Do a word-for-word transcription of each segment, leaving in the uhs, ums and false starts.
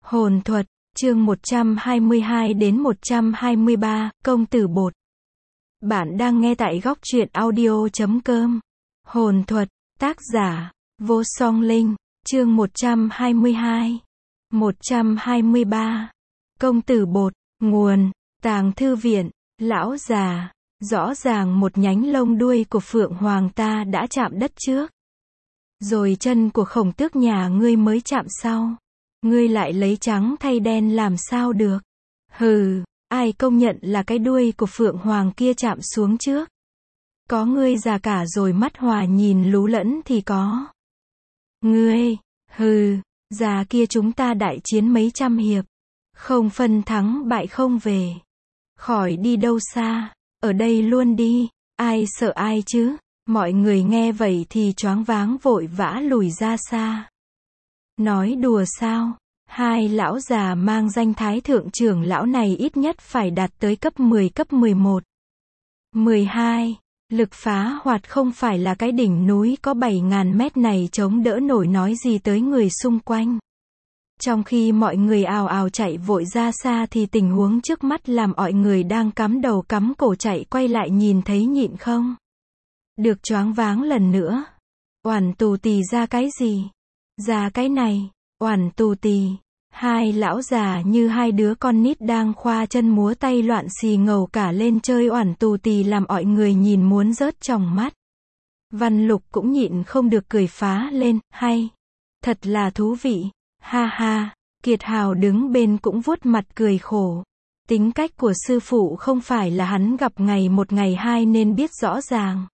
Hồn thuật, chương một trăm hai mươi hai đến một trăm hai mươi ba, công tử bột. Bạn đang nghe tại góc truyện audio chấm com. Hồn thuật, tác giả, Vô Song Linh, chương một trăm hai mươi hai. một trăm hai mươi ba. Công tử bột, nguồn, Tàng Thư Viện, lão già, rõ ràng một nhánh lông đuôi của Phượng Hoàng ta đã chạm đất trước. Rồi chân của Khổng Tước nhà ngươi mới chạm sau. Ngươi lại lấy trắng thay đen làm sao được? Hừ, ai công nhận là cái đuôi của Phượng Hoàng kia chạm xuống trước? Có ngươi già cả rồi mắt hòa nhìn lú lẫn thì có. Ngươi, hừ, già kia chúng ta đại chiến mấy trăm hiệp. Không phân thắng bại không về. Khỏi đi đâu xa, ở đây luôn đi, ai sợ ai chứ? Mọi người nghe vậy thì choáng váng vội vã lùi ra xa. Nói đùa sao? Hai lão già mang danh Thái Thượng trưởng lão này ít nhất phải đạt tới cấp mười cấp mười một. mười hai. Lực phá hoạt không phải là cái đỉnh núi có bảy ngàn mét này chống đỡ nổi nói gì tới người xung quanh. Trong khi mọi người ào ào chạy vội ra xa thì tình huống trước mắt làm mọi người đang cắm đầu cắm cổ chạy quay lại nhìn thấy nhịn không? Được choáng váng lần nữa. Oản tù tì ra cái gì? Ra cái này, oản tù tì. Hai lão già như hai đứa con nít đang khoa chân múa tay loạn xì ngầu cả lên chơi oản tù tì làm mọi người nhìn muốn rớt tròng mắt. Văn Lục cũng nhịn không được cười phá lên, hay. Thật là thú vị. Ha ha, Kiệt Hào đứng bên cũng vuốt mặt cười khổ. Tính cách của sư phụ không phải là hắn gặp ngày một ngày hai nên biết rõ ràng.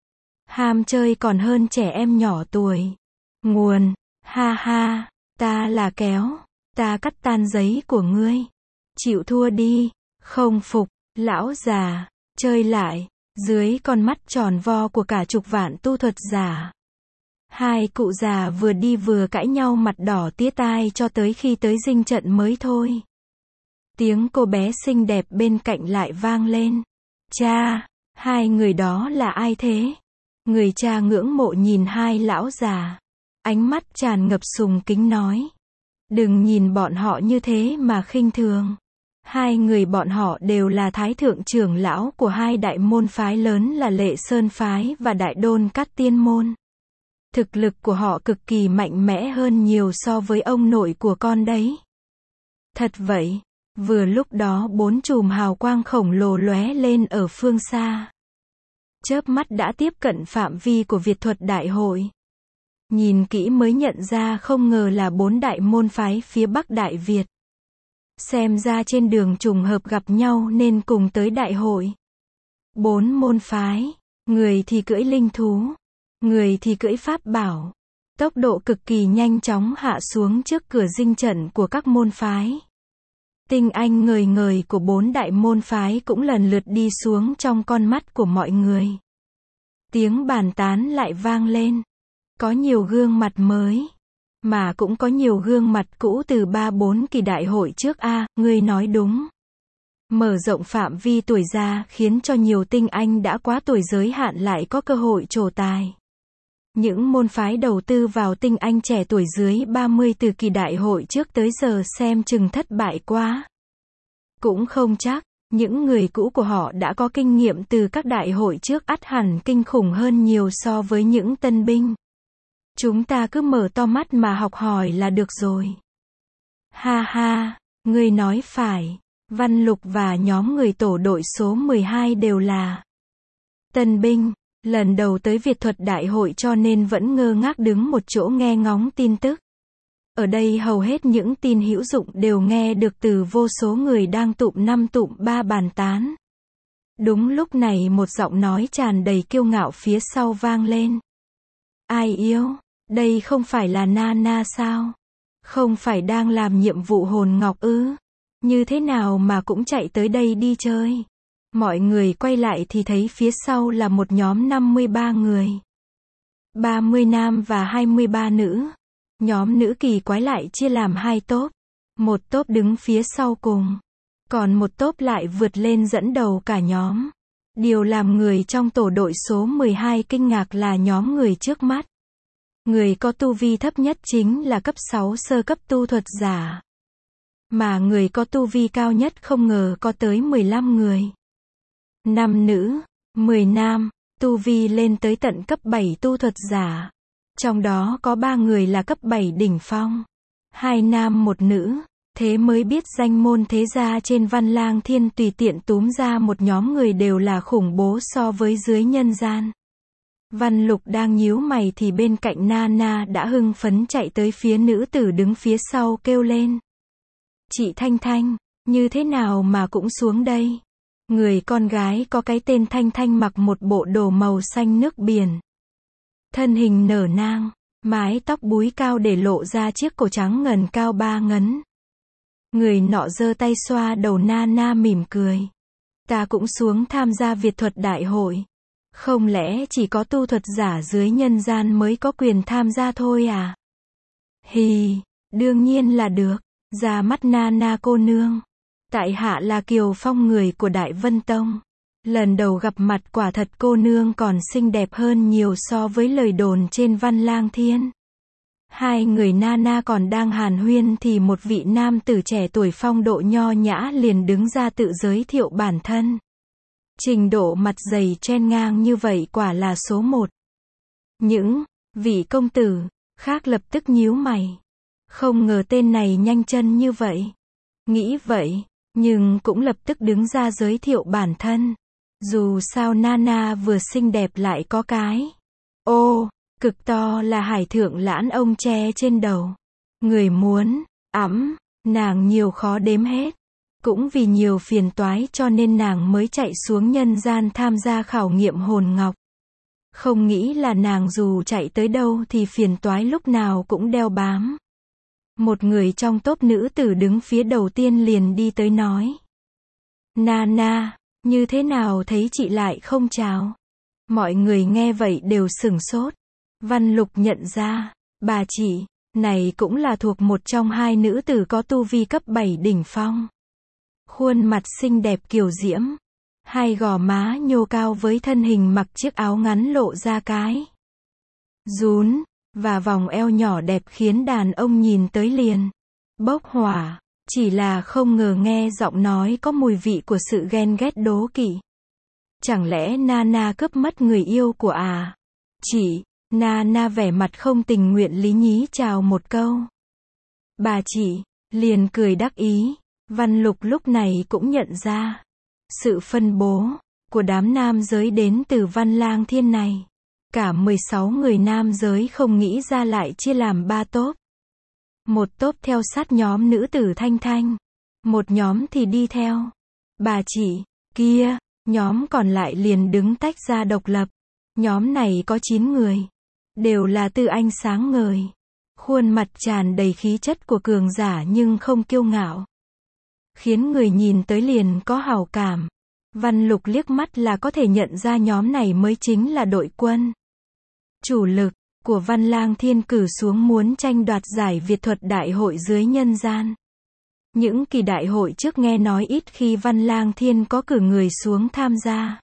Ham chơi còn hơn trẻ em nhỏ tuổi. Nguồn, ha ha, ta là kéo, ta cắt tan giấy của ngươi. Chịu thua đi, không phục, lão già, chơi lại, dưới con mắt tròn vo của cả chục vạn tu thuật giả. Hai cụ già vừa đi vừa cãi nhau mặt đỏ tía tai cho tới khi tới dinh trận mới thôi. Tiếng cô bé xinh đẹp bên cạnh lại vang lên. Cha, hai người đó là ai thế? Người cha ngưỡng mộ nhìn hai lão già. Ánh mắt tràn ngập sùng kính nói. Đừng nhìn bọn họ như thế mà khinh thường. Hai người bọn họ đều là thái thượng trưởng lão của hai đại môn phái lớn là Lệ Sơn Phái và Đại Đôn Cát Tiên Môn. Thực lực của họ cực kỳ mạnh mẽ hơn nhiều so với ông nội của con đấy. Thật vậy, vừa lúc đó bốn chùm hào quang khổng lồ lóe lên ở phương xa. Chớp mắt đã tiếp cận phạm vi của Việt Thuật Đại Hội. Nhìn kỹ mới nhận ra không ngờ là bốn đại môn phái phía Bắc Đại Việt. Xem ra trên đường trùng hợp gặp nhau nên cùng tới đại hội. Bốn môn phái, người thì cưỡi linh thú, người thì cưỡi pháp bảo. Tốc độ cực kỳ nhanh chóng hạ xuống trước cửa dinh trận của các môn phái. Tinh anh ngời ngời của bốn đại môn phái cũng lần lượt đi xuống trong con mắt của mọi người. Tiếng bàn tán lại vang lên. Có nhiều gương mặt mới, mà cũng có nhiều gương mặt cũ từ ba bốn kỳ đại hội trước a, à, ngươi nói đúng. Mở rộng phạm vi tuổi ra khiến cho nhiều tinh anh đã quá tuổi giới hạn lại có cơ hội trổ tài. Những môn phái đầu tư vào tinh anh trẻ tuổi dưới ba mươi từ kỳ đại hội trước tới giờ xem chừng thất bại quá. Cũng không chắc, những người cũ của họ đã có kinh nghiệm từ các đại hội trước ắt hẳn kinh khủng hơn nhiều so với những tân binh. Chúng ta cứ mở to mắt mà học hỏi là được rồi. Ha ha, ngươi nói phải. Văn Lục và nhóm người tổ đội số mười hai đều là tân binh, lần đầu tới Việt Thuật Đại Hội cho nên vẫn ngơ ngác đứng một chỗ nghe ngóng tin tức. Ở đây hầu hết những tin hữu dụng đều nghe được từ vô số người đang tụm năm tụm ba bàn tán. Đúng lúc này một giọng nói tràn đầy kiêu ngạo phía sau vang lên. Ai yêu? Đây không phải là Nana sao? Không phải đang làm nhiệm vụ hồn ngọc ư? Như thế nào mà cũng chạy tới đây đi chơi? Mọi người quay lại thì thấy phía sau là một nhóm năm mươi ba người. ba mươi nam và hai mươi ba nữ. Nhóm nữ kỳ quái lại chia làm hai tốp. Một tốp đứng phía sau cùng. Còn một tốp lại vượt lên dẫn đầu cả nhóm. Điều làm người trong tổ đội số mười hai kinh ngạc là nhóm người trước mắt. Người có tu vi thấp nhất chính là cấp sáu sơ cấp tu thuật giả. Mà người có tu vi cao nhất không ngờ có tới mười lăm người. năm nữ, mười nam, tu vi lên tới tận cấp bảy tu thuật giả. Trong đó có ba người là cấp bảy đỉnh phong. Hai nam một nữ. Thế mới biết danh môn thế gia trên Văn Lang Thiên tùy tiện túm ra một nhóm người đều là khủng bố so với dưới nhân gian. Văn Lục đang nhíu mày thì bên cạnh Nana đã hưng phấn chạy tới phía nữ tử đứng phía sau kêu lên. Chị Thanh Thanh, như thế nào mà cũng xuống đây? Người con gái có cái tên Thanh Thanh mặc một bộ đồ màu xanh nước biển. Thân hình nở nang, mái tóc búi cao để lộ ra chiếc cổ trắng ngần cao ba ngấn. Người nọ giơ tay xoa đầu Nana mỉm cười. Ta cũng xuống tham gia Việt thuật đại hội. Không lẽ chỉ có tu thuật giả dưới nhân gian mới có quyền tham gia thôi à? Hì, đương nhiên là được. Ra mắt Nana cô nương. Tại hạ là Kiều Phong người của Đại Vân Tông. Lần đầu gặp mặt quả thật cô nương còn xinh đẹp hơn nhiều so với lời đồn trên Văn Lang Thiên. Hai người Nana còn đang hàn huyên thì một vị nam tử trẻ tuổi phong độ nho nhã liền đứng ra tự giới thiệu bản thân. Trình độ mặt dày chen ngang như vậy quả là số một. Những vị công tử khác lập tức nhíu mày. Không ngờ tên này nhanh chân như vậy. Nghĩ vậy, nhưng cũng lập tức đứng ra giới thiệu bản thân. Dù sao Nana vừa xinh đẹp lại có cái ô cực to là hải thượng lãn ông che trên đầu. Người muốn ẵm nàng nhiều khó đếm hết. Cũng vì nhiều phiền toái cho nên nàng mới chạy xuống nhân gian tham gia khảo nghiệm hồn ngọc. Không nghĩ là nàng dù chạy tới đâu thì phiền toái lúc nào cũng đeo bám. Một người trong tốp nữ tử đứng phía đầu tiên liền đi tới nói. Nana, như thế nào thấy chị lại không chào? Mọi người nghe vậy đều sửng sốt. Văn Lục nhận ra, bà chị, này cũng là thuộc một trong hai nữ tử có tu vi cấp bảy đỉnh phong. Khuôn mặt xinh đẹp kiều diễm, hai gò má nhô cao với thân hình mặc chiếc áo ngắn lộ ra cái rún, và vòng eo nhỏ đẹp khiến đàn ông nhìn tới liền bốc hỏa, chỉ là không ngờ nghe giọng nói có mùi vị của sự ghen ghét đố kỵ. Chẳng lẽ Nana cướp mất người yêu của à? Chị, Nana vẻ mặt không tình nguyện lý nhí chào một câu. Bà chị, liền cười đắc ý. Văn Lục lúc này cũng nhận ra sự phân bố của đám nam giới đến từ Văn Lang Thiên này. Cả mười sáu người nam giới không nghĩ ra lại chia làm ba tốp. Một tốp theo sát nhóm nữ tử Thanh Thanh. Một nhóm thì đi theo bà chị kia. Nhóm còn lại liền đứng tách ra độc lập. Nhóm này có chín người. Đều là tư anh sáng ngời. Khuôn mặt tràn đầy khí chất của cường giả nhưng không kiêu ngạo. Khiến người nhìn tới liền có hảo cảm. Văn Lục liếc mắt là có thể nhận ra nhóm này mới chính là đội quân chủ lực của Văn Lang Thiên cử xuống muốn tranh đoạt giải Việt thuật đại hội dưới nhân gian. Những kỳ đại hội trước nghe nói ít khi Văn Lang Thiên có cử người xuống tham gia.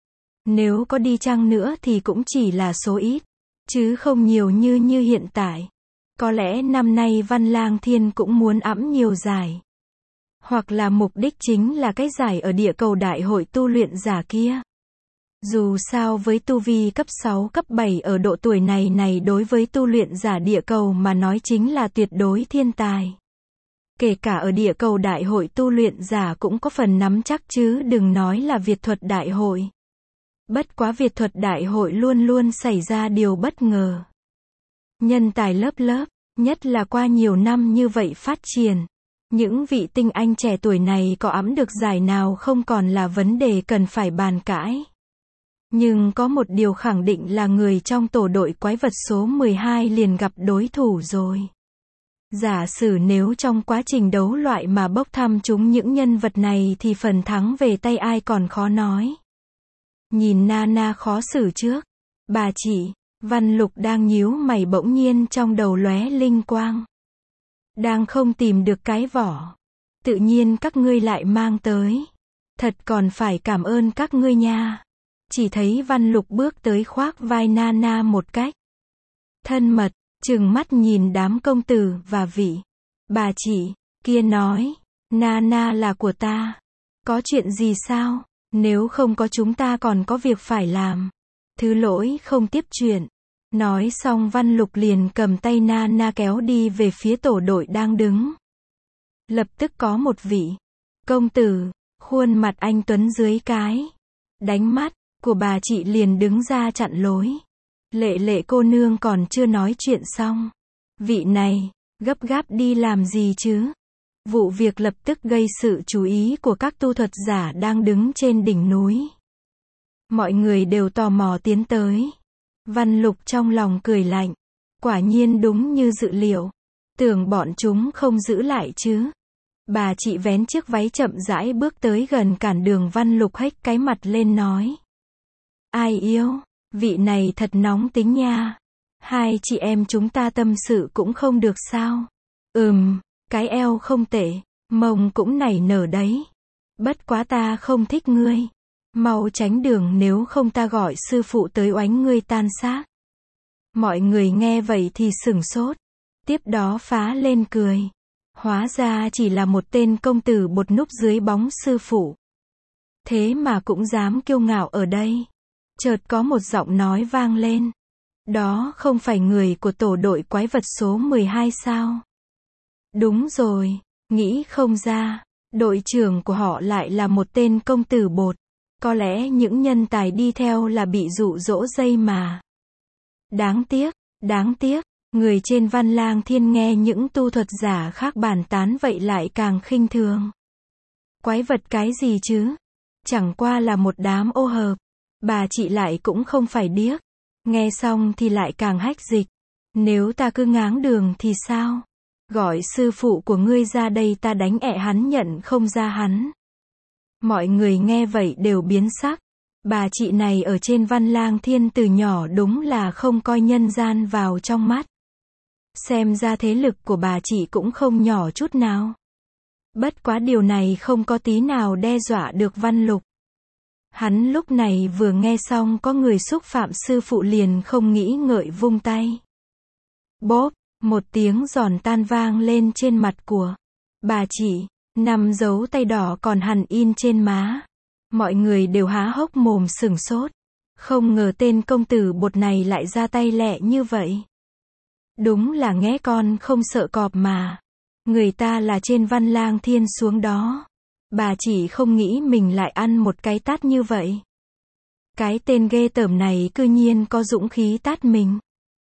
Nếu có đi chăng nữa thì cũng chỉ là số ít, chứ không nhiều như như hiện tại. Có lẽ năm nay Văn Lang Thiên cũng muốn ẵm nhiều giải. Hoặc là mục đích chính là cái giải ở địa cầu đại hội tu luyện giả kia. Dù sao với tu vi cấp sáu cấp bảy ở độ tuổi này này đối với tu luyện giả địa cầu mà nói chính là tuyệt đối thiên tài. Kể cả ở địa cầu đại hội tu luyện giả cũng có phần nắm chắc chứ đừng nói là Việt thuật đại hội. Bất quá Việt thuật đại hội luôn luôn xảy ra điều bất ngờ. Nhân tài lớp lớp, nhất là qua nhiều năm như vậy phát triển. Những vị tinh anh trẻ tuổi này có ẵm được giải nào không còn là vấn đề cần phải bàn cãi. Nhưng có một điều khẳng định là người trong tổ đội quái vật số mười hai liền gặp đối thủ rồi. Giả sử nếu trong quá trình đấu loại mà bốc thăm chúng những nhân vật này thì phần thắng về tay ai còn khó nói. Nhìn Nana khó xử trước. Bà chị, Văn Lục đang nhíu mày bỗng nhiên trong đầu lóe linh quang. Đang không tìm được cái vỏ. Tự nhiên các ngươi lại mang tới. Thật còn phải cảm ơn các ngươi nha. Chỉ thấy Văn Lục bước tới khoác vai Nana một cách thân mật, trừng mắt nhìn đám công tử và vị bà chị. Kia nói, Nana là của ta. Có chuyện gì sao? Nếu không có chúng ta còn có việc phải làm. Thứ lỗi không tiếp chuyện. Nói xong Văn Lục liền cầm tay Nana kéo đi về phía tổ đội đang đứng. Lập tức có một vị công tử, khuôn mặt anh tuấn dưới cái đánh mắt của bà chị liền đứng ra chặn lối. Lệ Lệ cô nương còn chưa nói chuyện xong. Vị này, gấp gáp đi làm gì chứ? Vụ việc lập tức gây sự chú ý của các tu thuật giả đang đứng trên đỉnh núi. Mọi người đều tò mò tiến tới. Văn Lục trong lòng cười lạnh. Quả nhiên đúng như dự liệu. Tưởng bọn chúng không giữ lại chứ. Bà chị vén chiếc váy chậm rãi bước tới gần cản đường. Văn Lục hếch cái mặt lên nói. Ai yêu, vị này thật nóng tính nha. Hai chị em chúng ta tâm sự cũng không được sao? Ừm, cái eo không tệ, mông cũng nảy nở đấy. Bất quá ta không thích ngươi. Mau tránh đường nếu không ta gọi sư phụ tới oánh ngươi tan xác. Mọi người nghe vậy thì sửng sốt. Tiếp đó phá lên cười. Hóa ra chỉ là một tên công tử bột núp dưới bóng sư phụ. Thế mà cũng dám kiêu ngạo ở đây. Chợt có một giọng nói vang lên. Đó không phải người của tổ đội quái vật số mười hai sao? Đúng rồi, nghĩ không ra. Đội trưởng của họ lại là một tên công tử bột. Có lẽ những nhân tài đi theo là bị dụ dỗ dây mà. Đáng tiếc, đáng tiếc. Người trên Văn Lang Thiên nghe những tu thuật giả khác bàn tán vậy lại càng khinh thường. Quái vật cái gì chứ? Chẳng qua là một đám ô hợp. Bà chị lại cũng không phải điếc. Nghe xong thì lại càng hách dịch. Nếu ta cứ ngáng đường thì sao? Gọi sư phụ của ngươi ra đây ta đánh ẹ hắn nhận không ra hắn. Mọi người nghe vậy đều biến sắc. Bà chị này ở trên Văn Lang Thiên từ nhỏ đúng là không coi nhân gian vào trong mắt. Xem ra thế lực của bà chị cũng không nhỏ chút nào. Bất quá điều này không có tí nào đe dọa được Văn Lục. Hắn lúc này vừa nghe xong có người xúc phạm sư phụ liền không nghĩ ngợi vung tay. Bốp, một tiếng giòn tan vang lên trên mặt của bà chị, nằm dấu tay đỏ còn hằn in trên má. Mọi người đều há hốc mồm sửng sốt. Không ngờ tên công tử bột này lại ra tay lẹ như vậy. Đúng là nghé con không sợ cọp mà. Người ta là trên Văn Lang Thiên xuống đó. Bà chỉ không nghĩ mình lại ăn một cái tát như vậy. Cái tên ghê tởm này cư nhiên có dũng khí tát mình.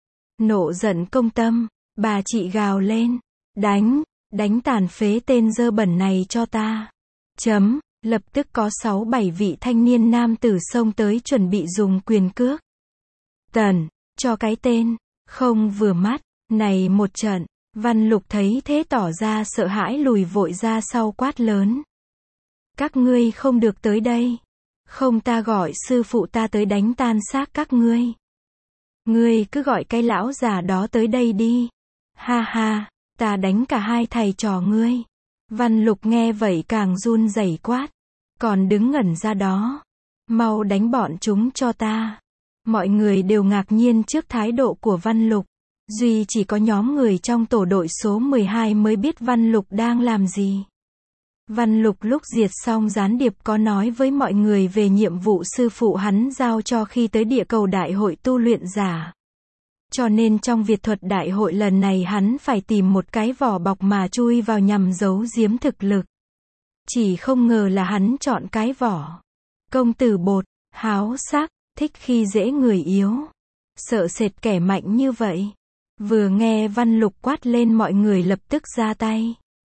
Nộ giận công tâm, bà chị gào lên. Đánh, đánh tàn phế tên dơ bẩn này cho ta. Chấm, lập tức có sáu bảy vị thanh niên nam tử xông tới chuẩn bị dùng quyền cước. Tần, cho cái tên, không vừa mắt, này một trận. Văn Lục thấy thế tỏ ra sợ hãi lùi vội ra sau quát lớn. Các ngươi không được tới đây. Không ta gọi sư phụ ta tới đánh tan xác các ngươi. Ngươi cứ gọi cái lão già đó tới đây đi. Ha ha, ta đánh cả hai thầy trò ngươi. Văn Lục nghe vậy càng run rẩy quát. Còn đứng ngẩn ra đó. Mau đánh bọn chúng cho ta. Mọi người đều ngạc nhiên trước thái độ của Văn Lục. Duy chỉ có nhóm người trong tổ đội số mười hai mới biết Văn Lục đang làm gì. Văn Lục lúc diệt xong gián điệp có nói với mọi người về nhiệm vụ sư phụ hắn giao cho khi tới địa cầu đại hội tu luyện giả. Cho nên trong Việt thuật đại hội lần này hắn phải tìm một cái vỏ bọc mà chui vào nhằm giấu giếm thực lực. Chỉ không ngờ là hắn chọn cái vỏ công tử bột, háo sắc, thích khi dễ người yếu. Sợ sệt kẻ mạnh như vậy. Vừa nghe Văn Lục quát lên mọi người lập tức ra tay.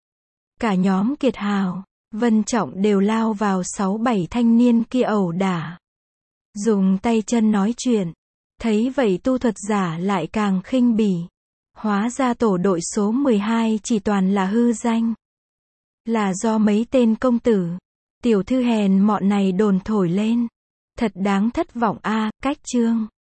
Cả nhóm Kiệt Hào, Vân Trọng đều lao vào sáu bảy thanh niên kia ẩu đả. Dùng tay chân nói chuyện. Thấy vậy tu thuật giả lại càng khinh bỉ. Hóa ra tổ đội số mười hai chỉ toàn là hư danh. Là do mấy tên công tử, tiểu thư hèn mọn này đồn thổi lên. Thật đáng thất vọng a, cách chương.